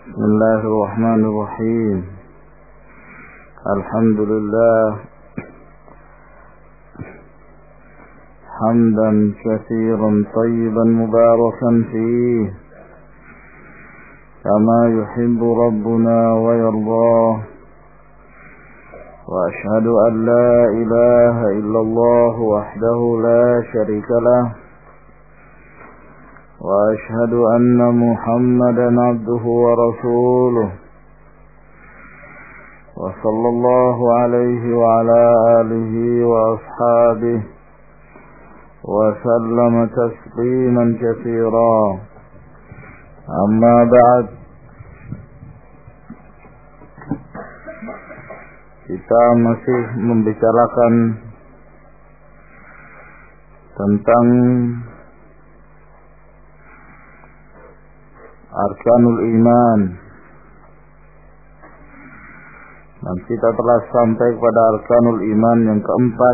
بسم الله الرحمن الرحيم. الحمد لله حمدا كثيرا طيبا مباركا فيه كما يحب ربنا ويرضاه، وأشهد أن لا إله إلا الله وحده لا شريك له، وأشهد أن محمدا عبده ورسوله، وصلى الله عليه وعلى آله وأصحابه وسلم تسليما كثيرا. أما بعد، kita masih membicarakan tentang Arkanul Iman, dan kita telah sampai kepada Arkanul Iman yang keempat,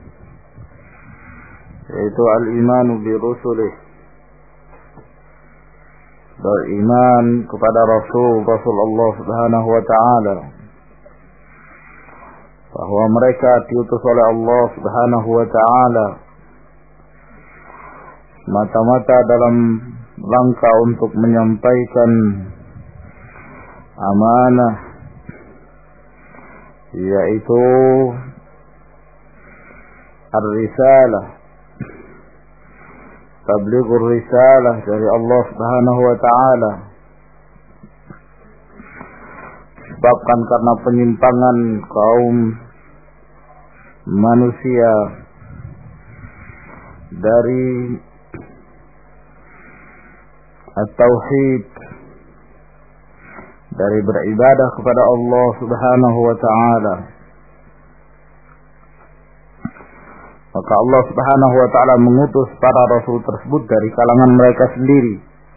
yaitu Al-Imanu bi Rusulih, beriman kepada Rasul Allah Subhanahu wa Ta'ala, bahwa mereka diutus oleh Allah Subhanahu wa Ta'ala semata-mata dalam langkah untuk menyampaikan amanah, yaitu ar-risalah, tablighur risalah dari Allah Subhanahu wa Ta'ala. Disebabkan karena penyimpangan kaum manusia dari at-tauhid, dari beribadah kepada Allah Subhanahu wa Ta'ala, maka Allah Subhanahu wa Ta'ala mengutus para rasul tersebut dari kalangan mereka sendiri,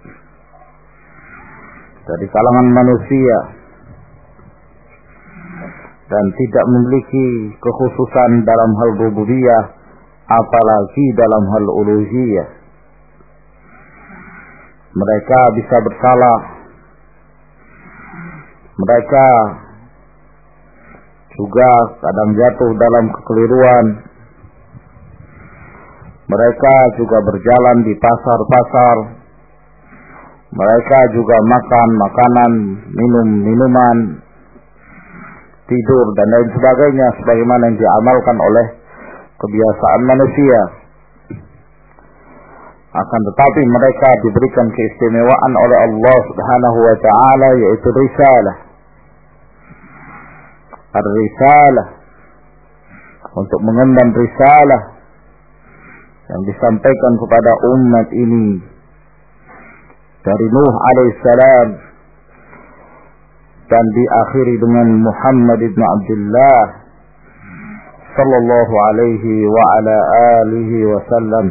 dari kalangan manusia, dan tidak memiliki kekhususan dalam hal rububiyah, apalagi dalam hal uluhiyah. Mereka bisa bersalah, mereka juga kadang jatuh dalam kekeliruan, mereka juga berjalan di pasar-pasar, mereka juga makan makanan, minum minuman, tidur dan lain sebagainya sebagaimana yang diamalkan oleh kebiasaan manusia. Akan tetapi mereka diberikan keistimewaan oleh Allah Subhanahu wa Ta'ala, yaitu risalah, ar-risalah, untuk mengemban risalah yang disampaikan kepada umat ini dari Nuh alaihissalam dan diakhiri dengan Muhammad ibn Abdullah sallallahu alaihi wa ala alihi wa sallam.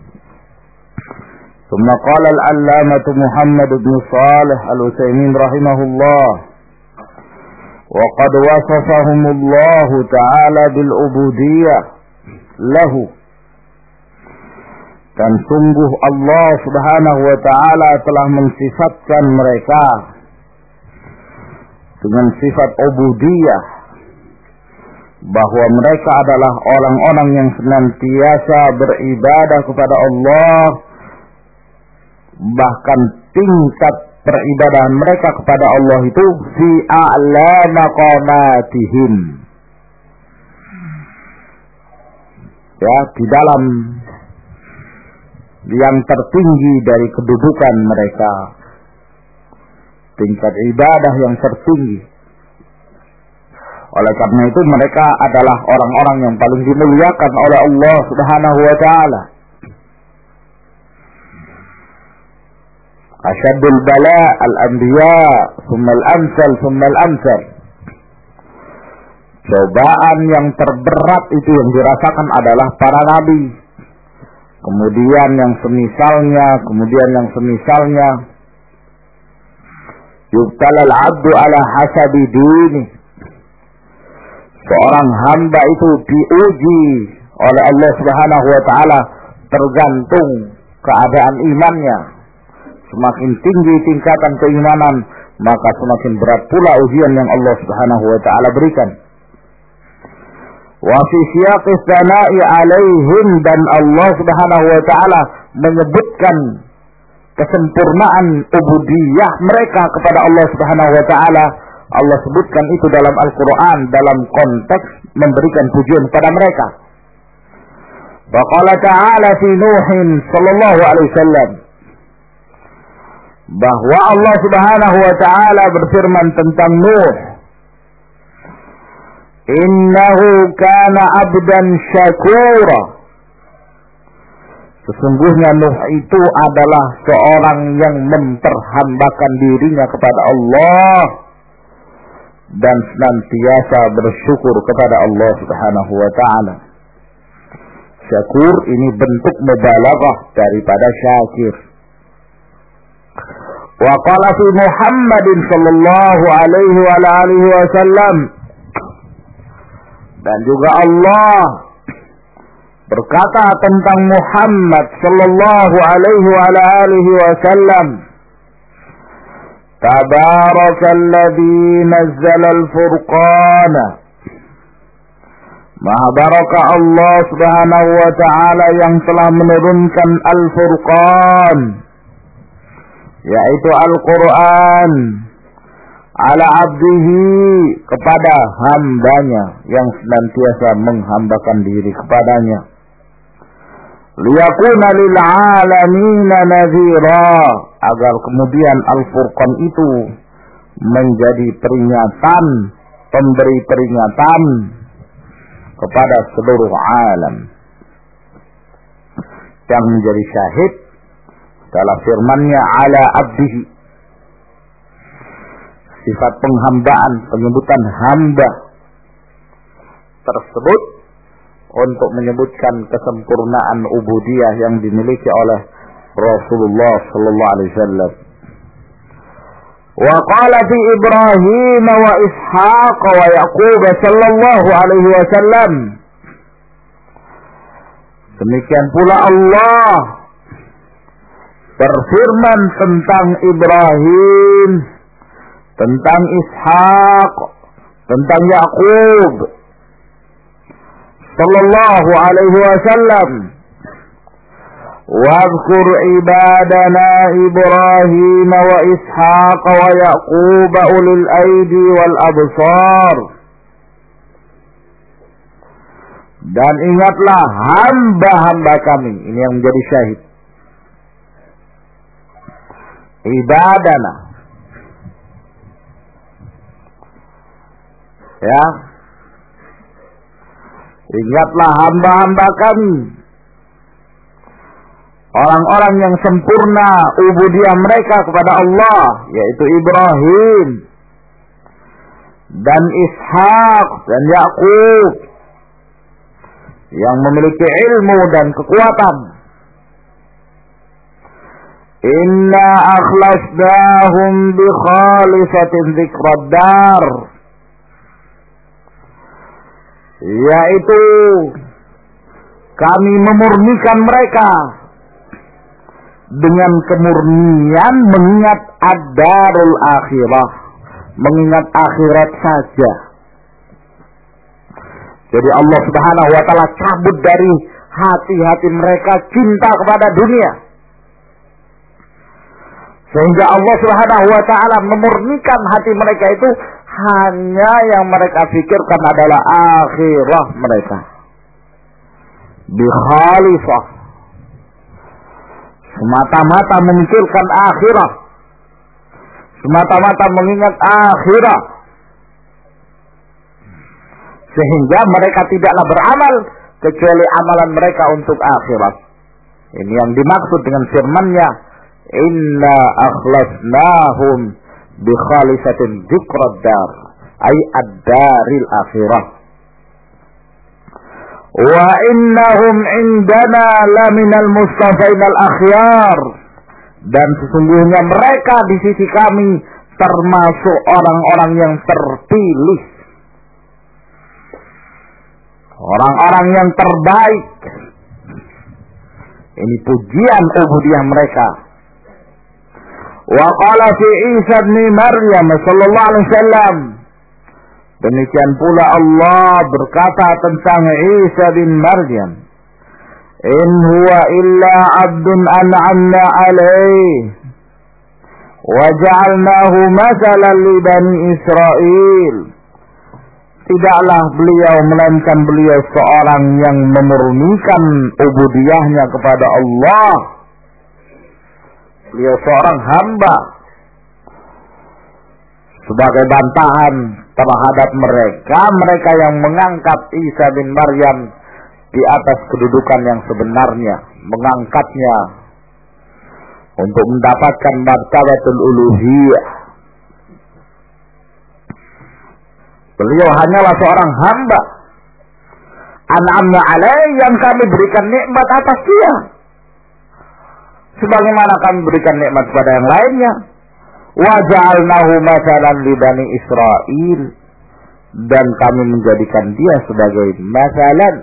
ثم قال العلامة محمد بن صالح العثيمين رحمه الله: وقد وصفهم الله تعالى بالعبودية له. Dan sungguh Allah Subhanahu wa Ta'ala telah mensifatkan mereka dengan sifat ubudiyah, bahwa mereka adalah orang-orang yang senantiasa beribadah kepada Allah, bahkan tingkat peribadahan mereka kepada Allah itu fi a'la maqamatihim, ya, di dalam yang tertinggi dari kedudukan mereka, tingkat ibadah yang tertinggi. Oleh karena itu mereka adalah orang-orang yang paling dimuliakan oleh Allah Subhanahu wa Ta'ala. Asyadul bala al-anbiya, thumma al-amsal, thumma al-amsal. Cobaan yang terberat itu yang dirasakan adalah para nabi, kemudian yang semisalnya, kemudian yang semisalnya. Yubtalal abdu ala hasabi dini. Seorang hamba itu diuji oleh Allah Subhanahu wa Ta'ala tergantung keadaan imannya. Semakin tinggi tingkatan keimanan, maka semakin berat pula ujian yang Allah Subhanahu wa taala berikan. Wa fi siyaqis sana'i 'alaihim, dan Allah Subhanahu wa taala menyebutkan kesempurnaan ubudiyah mereka kepada Allah Subhanahu wa taala. Allah sebutkan itu dalam Al-Qur'an dalam konteks memberikan pujian kepada mereka. Wa qala ta'ala fi Nuhin sallallahu alaihi wasallam, bahwa Allah Subhanahu wa taala berfirman tentang Nuh, innahu kana abdan syakura, sesungguhnya Nuh itu adalah seorang yang memperhambakan dirinya kepada Allah dan senantiasa bersyukur kepada Allah Subhanahu wa taala. Syakur ini bentuk mubalaghah daripada syakir. Wa qala fi Muhammadin sallallahu alaihi wa alihi wasallam, dan juga Allah berkata tentang Muhammad sallallahu alaihi wa alihi wasallam, Tabarakalladzi nazzala al-furqana, Maha Barakah Allah Subhanahu wa taala yang telah menurunkan Al-Furqan, yaitu Al-Quran, ala abdihi, kepada hambanya yang senantiasa menghambakan diri kepadanya, liyakuna lil alamina nadhira, agar kemudian Al-Furqan itu menjadi peringatan, pemberi peringatan kepada seluruh alam. Yang menjadi syahid dalam firman-Nya ala abdihi, sifat penghambaan, penyebutan hamba tersebut untuk menyebutkan kesempurnaan ubudiyah yang dimiliki oleh Rasulullah sallallahu alaihi wasallam. Wa qala fi Ibrahim wa Ishaq wa Yaqub sallallahu alaihi wasallam, demikian pula Allah berfirman tentang Ibrahim, tentang Ishaq, tentang Yaqub sallallahu alaihi wasallam, واذكر عبادنا إبراهيم وإسحاق ويعقوب أولي الأيدي والأبصار, dan ingatlah hamba-hamba kami, ini yang menjadi syahid, ibadana, ya, ingatlah hamba-hamba kami, orang-orang yang sempurna ubudiyah mereka kepada Allah, yaitu Ibrahim dan Ishaq dan Yaqub, yang memiliki ilmu dan kekuatan. Inna akhlasnahum bi khalisatin dzikrad dar, yaitu kami memurnikan mereka dengan kemurnian mengingat ad-darul akhirah, mengingat akhirat saja. Jadi Allah Subhanahu wa taala cabut dari hati-hati mereka cinta kepada dunia, sehingga Allah Subhanahu wa taala memurnikan hati mereka itu hanya yang mereka pikirkan adalah akhirah mereka. Bi khalisah, semata-mata memikirkan akhirat, semata-mata mengingat akhirat, sehingga mereka tidaklah beramal kecuali amalan mereka untuk akhirat. Ini yang dimaksud dengan firman-Nya, inna akhlasnahum bi khalisatin dzikrad dar, ay ad-daril akhirah. Wa innahum indana laminal mustafainal akhyar, dan sesungguhnya mereka di sisi kami termasuk orang-orang yang terpilih, orang-orang yang terbaik. Ini pujian ubudiyah mereka. Wa qala fi Isa bin Maryam sallallahu alaihi wasallam. Demikian pula Allah berkata tentang Isa bin Maryam, in huwa illa 'abdun an'amna 'alaihi wa ja'alnahu mathalan li bani Israil. Tidaklah beliau melainkan beliau seorang yang memurnikan ubudiyahnya kepada Allah. Beliau seorang hamba. Sebagai bantahan terhadap mereka yang mengangkat Isa bin Maryam di atas kedudukan yang sebenarnya, mengangkatnya untuk mendapatkan martabatul uluhiyah. Beliau hanyalah seorang hamba. An'amna alaihi, yang kami berikan nikmat atas dia, sebagaimana kami berikan nikmat kepada yang lainnya. Wa ja'alnahu mathalan li bani Israil, dan kami menjadikan dia sebagai mathalan,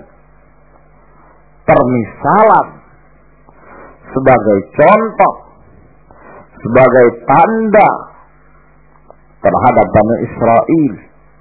permisalan, sebagai contoh, sebagai tanda terhadap Bani Israel.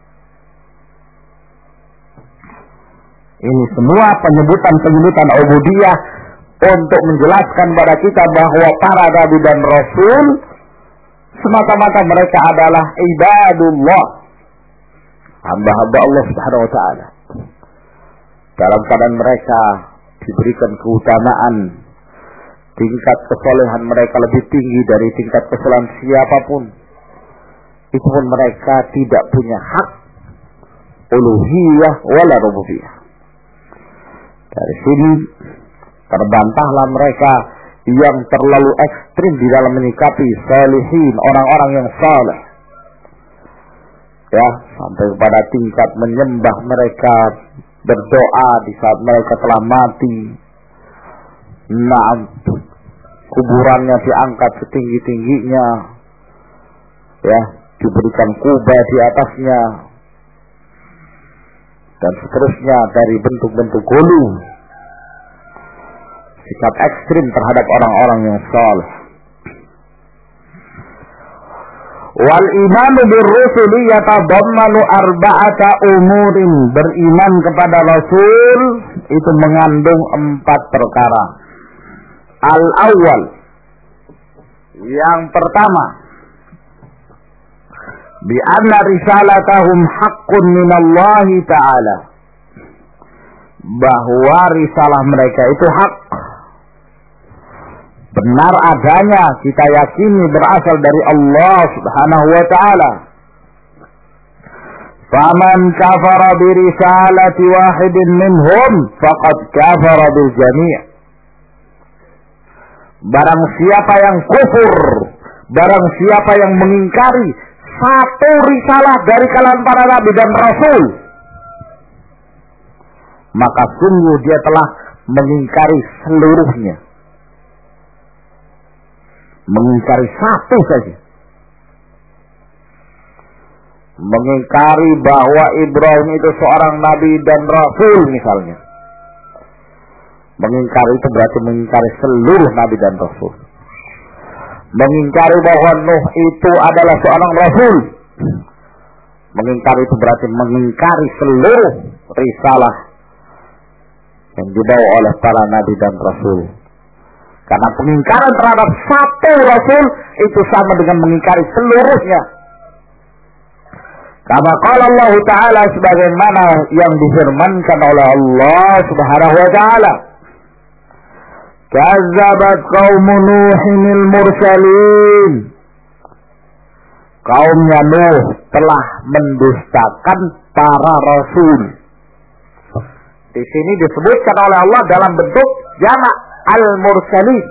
Ini semua penyebutan ubudiyah untuk menjelaskan kepada kita bahwa para nabi dan rasul semata-mata mereka adalah ibadullah, hamba-hamba Allah Subhanahu wa taala. Dalam keadaan mereka diberikan keutamaan, tingkat kesolehan mereka lebih tinggi dari tingkat kesolehan siapapun. Itu pun mereka tidak punya hak uluhiyah wala rububiyah. Dari sini terbantahlah mereka yang terlalu ekstrim di dalam menyikapi salihin, orang-orang yang saleh. Ya, sampai kepada tingkat menyembah mereka, berdoa di saat mereka telah mati. Nah, kuburannya diangkat setinggi-tingginya, ya, diberikan kubah di atasnya, dan seterusnya dari bentuk-bentuk gulu. Sikap ekstrim terhadap orang-orang yang saleh. Wal imanu birrusuli yatadammanu arba'ata umurin. Beriman kepada Rasul itu mengandung 4 perkara. Al-awwal, yang pertama, bi anna risalatahum haqqun minallahi ta'ala, bahwa risalah mereka itu hak, benar adanya, kita yakini berasal dari Allah Subhanahu wa ta'ala. Faman kafara bi risalati wahidin minhum faqad kafara bil jami'. Barang siapa yang kufur, barang siapa yang mengingkari satu risalah dari kalangan para nabi dan rasul, maka sungguh dia telah mengingkari seluruhnya. Mengingkari satu saja. Mengingkari bahwa Ibrahim itu seorang nabi dan rasul misalnya. Mengingkari itu berarti mengingkari seluruh nabi dan rasul. Mengingkari bahwa Nuh itu adalah seorang rasul. Mengingkari itu berarti mengingkari seluruh risalah yang dibawa oleh para nabi dan rasul. Karena pengingkaran terhadap satu rasul itu sama dengan mengingkari seluruhnya. Kama qala Allah Ta'ala, sebagaimana yang difirmankan oleh Allah Subhanahu wa Ta'ala. Kazzabat qaumu Nuhinil mursalin. Kaumnya Nuh telah mendustakan para rasul. Di sini disebutkan oleh Allah dalam bentuk jamak al-mursalin,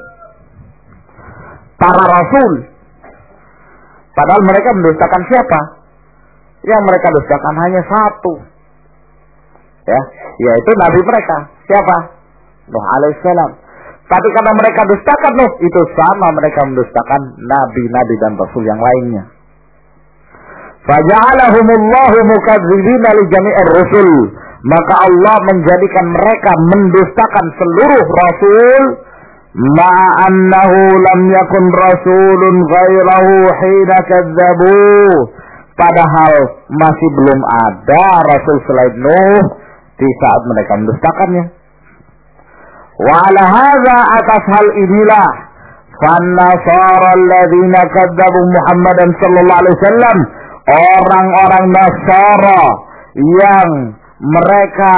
para rasul. Padahal mereka mendustakan siapa? Yang mereka dustakan hanya satu, ya, yaitu nabi mereka. Siapa? Nuh alaihissalam. Tapi karena mereka dustakan Nuh, itu sama mereka mendustakan nabi-nabi dan rasul yang lainnya. Faja'alahumullahu mukadzibina li jami'ir rusul. Maka Allah menjadikan mereka mendustakan seluruh rasul, ma'annahu lam yakun rasulun ghairahu hina kadzabu, padahal masih belum ada rasul selain Nuh di saat mereka mendustakannya. Wa ala hadza, atas hal inilah, fan-nasara alladziina kadzabu Muhammadan sallallahu alaihi wasallam, orang-orang Nasara yang mereka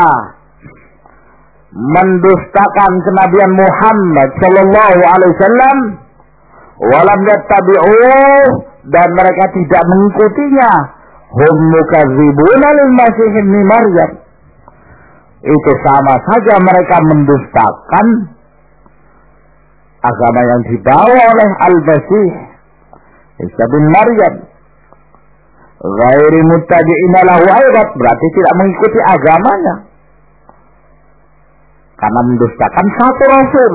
mendustakan kenabian Muhammad sallallahu alaihi wasallam, walam yattabi'u, dan mereka tidak mengikutinya, hum mukadzibuna lil Masih ibn Maryam, itu sama saja mereka mendustakan agama yang dibawa oleh Al-Masih Isa bin Maryam. Ghairi muttabi'ina lahu ayat, berarti tidak mengikuti agamanya, karena mendustakan satu rasul.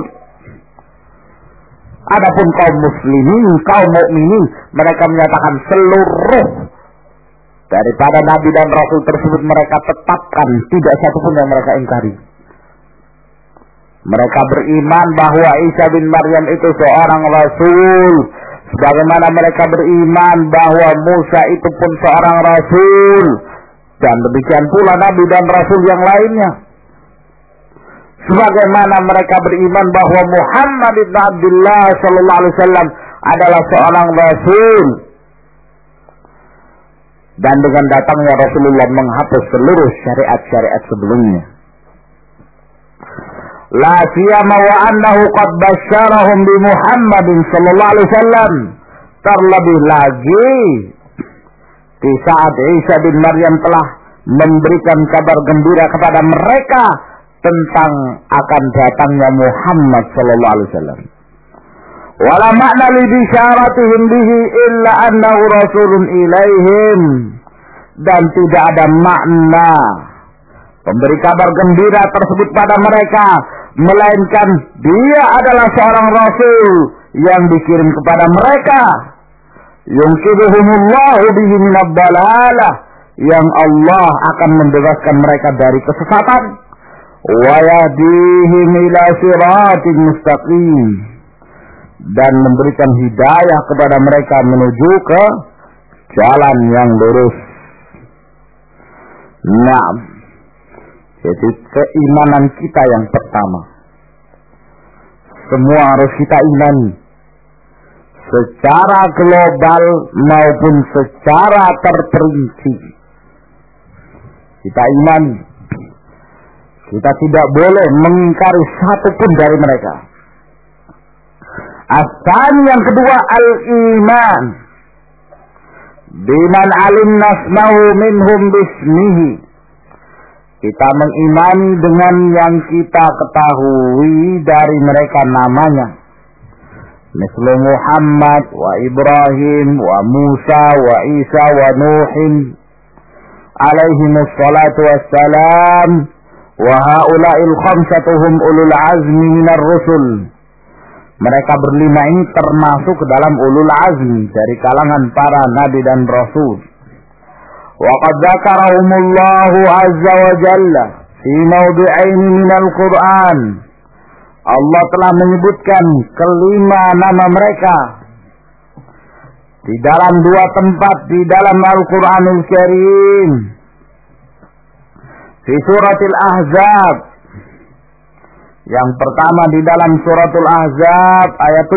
Adapun kaum muslimin, kaum mukminin, mereka menyatakan seluruh daripada nabi dan rasul tersebut mereka tetapkan, tidak satupun yang mereka ingkari. Mereka beriman bahwa Isa bin Maryam itu seorang rasul, sebagaimana mereka beriman bahwa Musa itu pun seorang rasul, dan demikian pula nabi dan rasul yang lainnya. Sebagaimana mereka beriman bahwa Muhammad ibn Abdullah sallallahu alaihi wasallam adalah seorang rasul, dan dengan datangnya Rasulullah menghapus seluruh syariat-syariat sebelumnya. La siyama wa annahu qad basyarahum bi Muhammadin sallallahu alaihi wasallam, terlebih lagi di saat Isa bin Maryam telah memberikan kabar gembira kepada mereka tentang akan datangnya Muhammad sallallahu alaihi wasallam. Wala ma'na li bisyaratihim bihi illa annahu rasulun ilaihim, dan tidak ada makna pemberi kabar gembira tersebut pada mereka, melainkan dia adalah seorang rasul yang dikirim kepada mereka. Yunqidhuhumullahu bihi minad dalalah, yang Allah akan membebaskan mereka dari kesesatan. Wa yahdihim ila siratin mustaqim, dan memberikan hidayah kepada mereka menuju ke jalan yang lurus. Nah, jadi keimanan kita yang pertama, semua harus kita imani secara global maupun secara terperinci. Kita imani, kita tidak boleh mengingkari satupun dari mereka. Asal yang kedua, al-iman biman alimna asma'u minhum bismihi, kita mengimani dengan yang kita ketahui dari mereka namanya. Mislu Muhammad wa Ibrahim wa Musa wa Isa wa Nuhin alaihimus salatu wassalam, wa haula'il khamsatuhum ulul azmi minar rusul. Mereka berlima ini termasuk ke dalam ulul azmi dari kalangan para nabi dan rasul. Wa qad dzakarahumullahu azza wa jalla fi mawdi'ain minal Qur'an. Allah telah menyebutkan kelima nama mereka di dalam dua tempat di dalam Al-Qur'anul Karim. Di suratul Ahzab, yang pertama di dalam suratul Ahzab ayat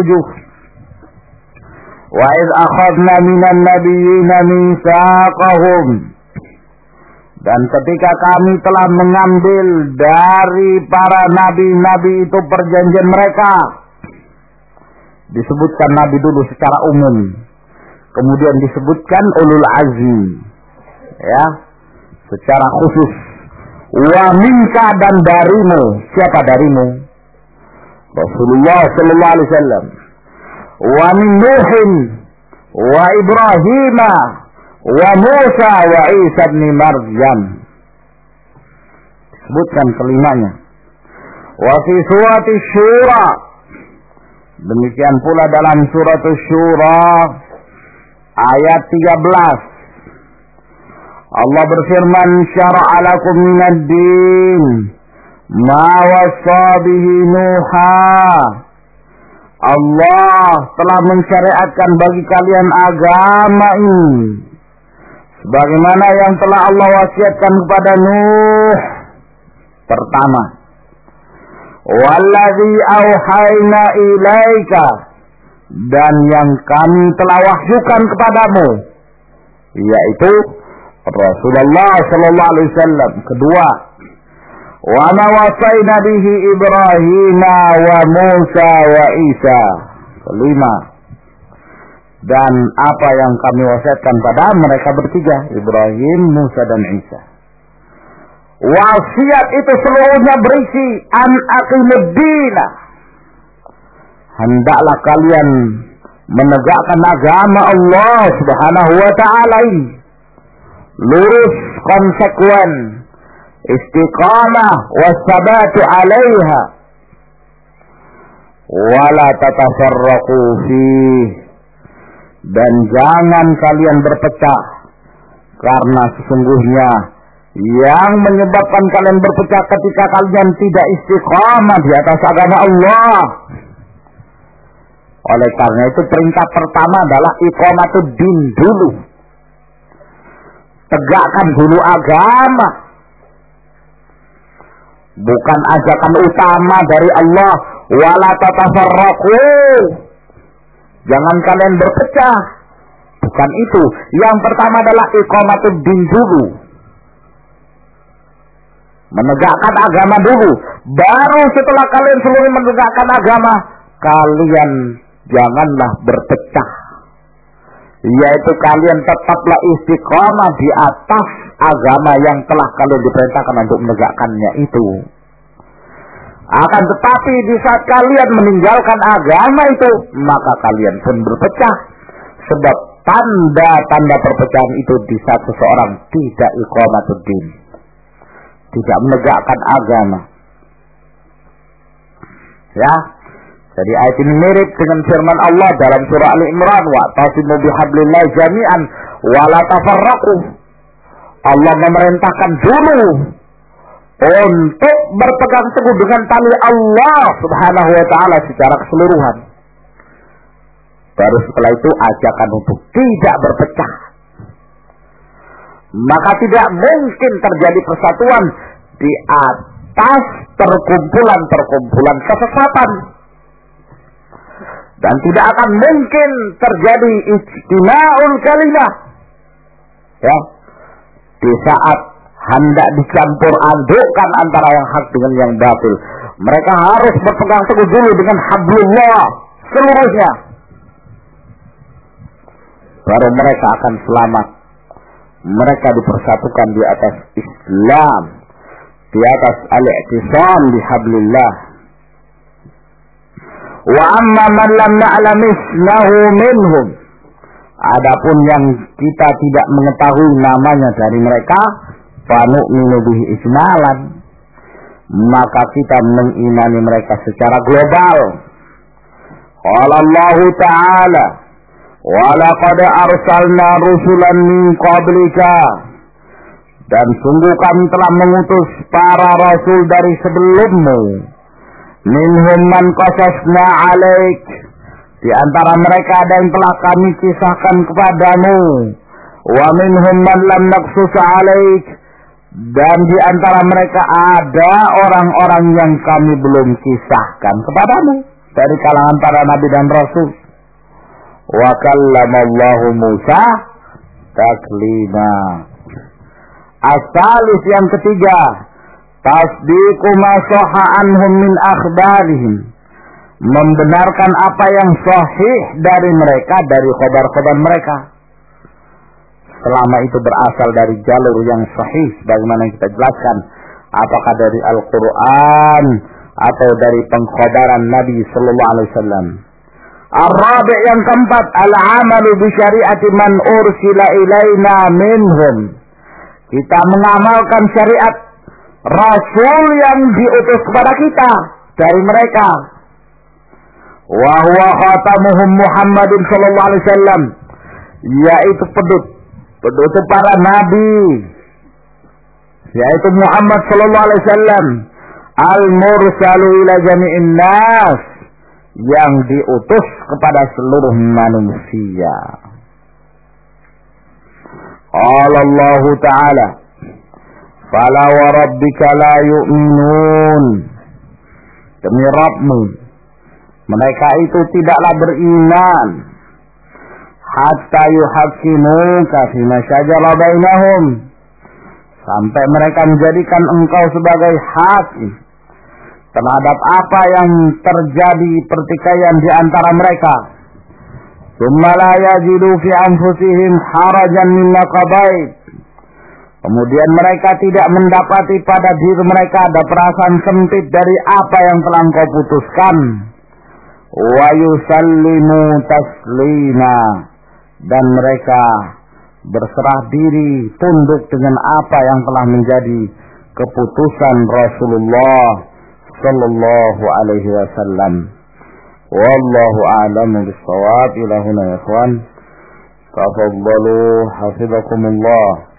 7. Wa idh akhadna minan nabiyyina mitsaqahum, dan ketika kami telah mengambil dari para nabi-nabi itu perjanjian mereka. Disebutkan nabi dulu secara umum, kemudian disebutkan ulul azmi, ya, secara khusus. Wa minka, dan darimu. Siapa darimu? Rasulullah sallallahu alaihi wasallam. Wa min Nuhin wa Ibrahim wa Musa wa Isa bin Maryam. Sebutkan kelimanya. Wa fi surati Syura, demikian pula dalam surat Syura ayat 13. Allah berfirman, syara'a lakum minad din ma wassa bihi Nuha Allah telah mensyariatkan bagi kalian agama ini sebagaimana yang telah Allah wasiatkan kepada Nuh. Pertama, wallazi auhayna ilaika, dan yang kami telah wahyukan kepadamu, yaitu Rasulullah sallallahu alaihi wasallam. Kedua, wa ma wasaina bihi Ibrahim wa Musa wa Isa. Kelima, dan apa yang kami wasiatkan pada mereka bertiga, Ibrahim, Musa dan Isa. Wasiat itu seluruhnya berisi an aqimuddin, hendaklah kalian menegakkan agama Allah Subhanahu wa taala ini lurus, konsekuen, istiqamah wasabatu 'alaiha, wala tatafarraqu fihi, dan jangan kalian berpecah, karena sesungguhnya yang menyebabkan kalian berpecah ketika kalian tidak istiqamah di atas agama Allah. Oleh karena itu perintah pertama adalah iqamatuddin dulu. Tegakkan dulu agama. Bukan ajakan utama dari Allah, wala tatafarraqu, jangan kalian berpecah. Bukan itu. Yang pertama adalah iqamatuddin dulu. Menegakkan agama dulu. Baru setelah kalian seluruh menegakkan agama, kalian janganlah berpecah. Yaitu kalian tetaplah istiqamah di atas agama yang telah kalian diperintahkan untuk menegakkannya itu. Akan tetapi di saat kalian meninggalkan agama itu, maka kalian pun berpecah. Sebab tanda-tanda perpecahan itu di saat seseorang tidak iqamatuddin, tidak menegakkan agama. Ya, jadi ayat ini mirip dengan firman Allah dalam surah Ali Imran, wa'tasimu bihablillah jami'an wa la tafarraqu. Allah memerintahkan dulu untuk berpegang teguh dengan tali Allah Subhanahu wa taala secara keseluruhan. Baru setelah itu ajakan untuk tidak berpecah. Maka tidak mungkin terjadi persatuan di atas perkumpulan-perkumpulan kesesatan. Dan tidak akan mungkin terjadi ijtima'ul kalimah. Ya. Di saat hendak dicampur adukkan antara yang hak dengan yang batil, mereka harus berpegang teguh dulu dengan hablullah seluruhnya. Baru mereka akan selamat. Mereka dipersatukan di atas Islam, di atas al-i'tisam bihablillah. Wa amma man lam na'lam ismahu minhum, adapun yang kita tidak mengetahui namanya dari mereka, fa nu'minu bihi ijmalan, maka kita mengimani mereka secara global. Qala Allah Ta'ala, wa laqad arsalna rusulan min qablika, dan sungguh kami telah mengutus para rasul dari sebelummu. Minhum man qasasna alaik, di antara mereka ada yang telah kami kisahkan kepadamu. Wa minhum man lam naqsus alaik, dan di antara mereka ada orang-orang yang kami belum kisahkan kepadamu dari kalangan para nabi dan rasul. Wa kallamallahu Musa taklima. As-salis, yang ketiga, tasdiqu ma sahha anhum min akhbarihim, membenarkan apa yang sahih dari mereka, dari khabar-khabar mereka, selama itu berasal dari jalur yang sahih sebagaimana yang kita jelaskan, apakah dari Al-Qur'an atau dari pengkhabaran Nabi sallallahu alaihi wasallam. Ar-rabi', yang keempat, al-amalu bi syari'ati man ursila ilaina minhum, kita mengamalkan syariat rasul yang diutus kepada kita dari mereka. Wa huwa khatamuhum Muhammadin sallallahu alaihi wasallam, yaitu penutup para nabi, yaitu Muhammad sallallahu alaihi wasallam, al-mursalu ila jami'in nas, yang diutus kepada seluruh manusia. Qala Allah Ta'ala, "Fala wa rabbika la yu'minun." Demi Rabbmu, mereka itu tidaklah beriman hatta yuhaqqimuka fima syajara bainahum, sampai mereka menjadikan engkau sebagai hakim terhadap apa yang terjadi pertikaian di antara mereka. Tsumma la yajidu fi anfusihim harajan mimma qadait. Kemudian mereka tidak mendapati pada diri mereka ada perasaan sempit dari apa yang telah engkau putuskan. Wa yusallimu taslima, dan mereka berserah diri tunduk dengan apa yang telah menjadi keputusan Rasulullah sallallahu alaihi wasallam. Wallahu a'lamu bis-shawab. Ila huna ya ikhwan, tafaddalu hafizakumullah.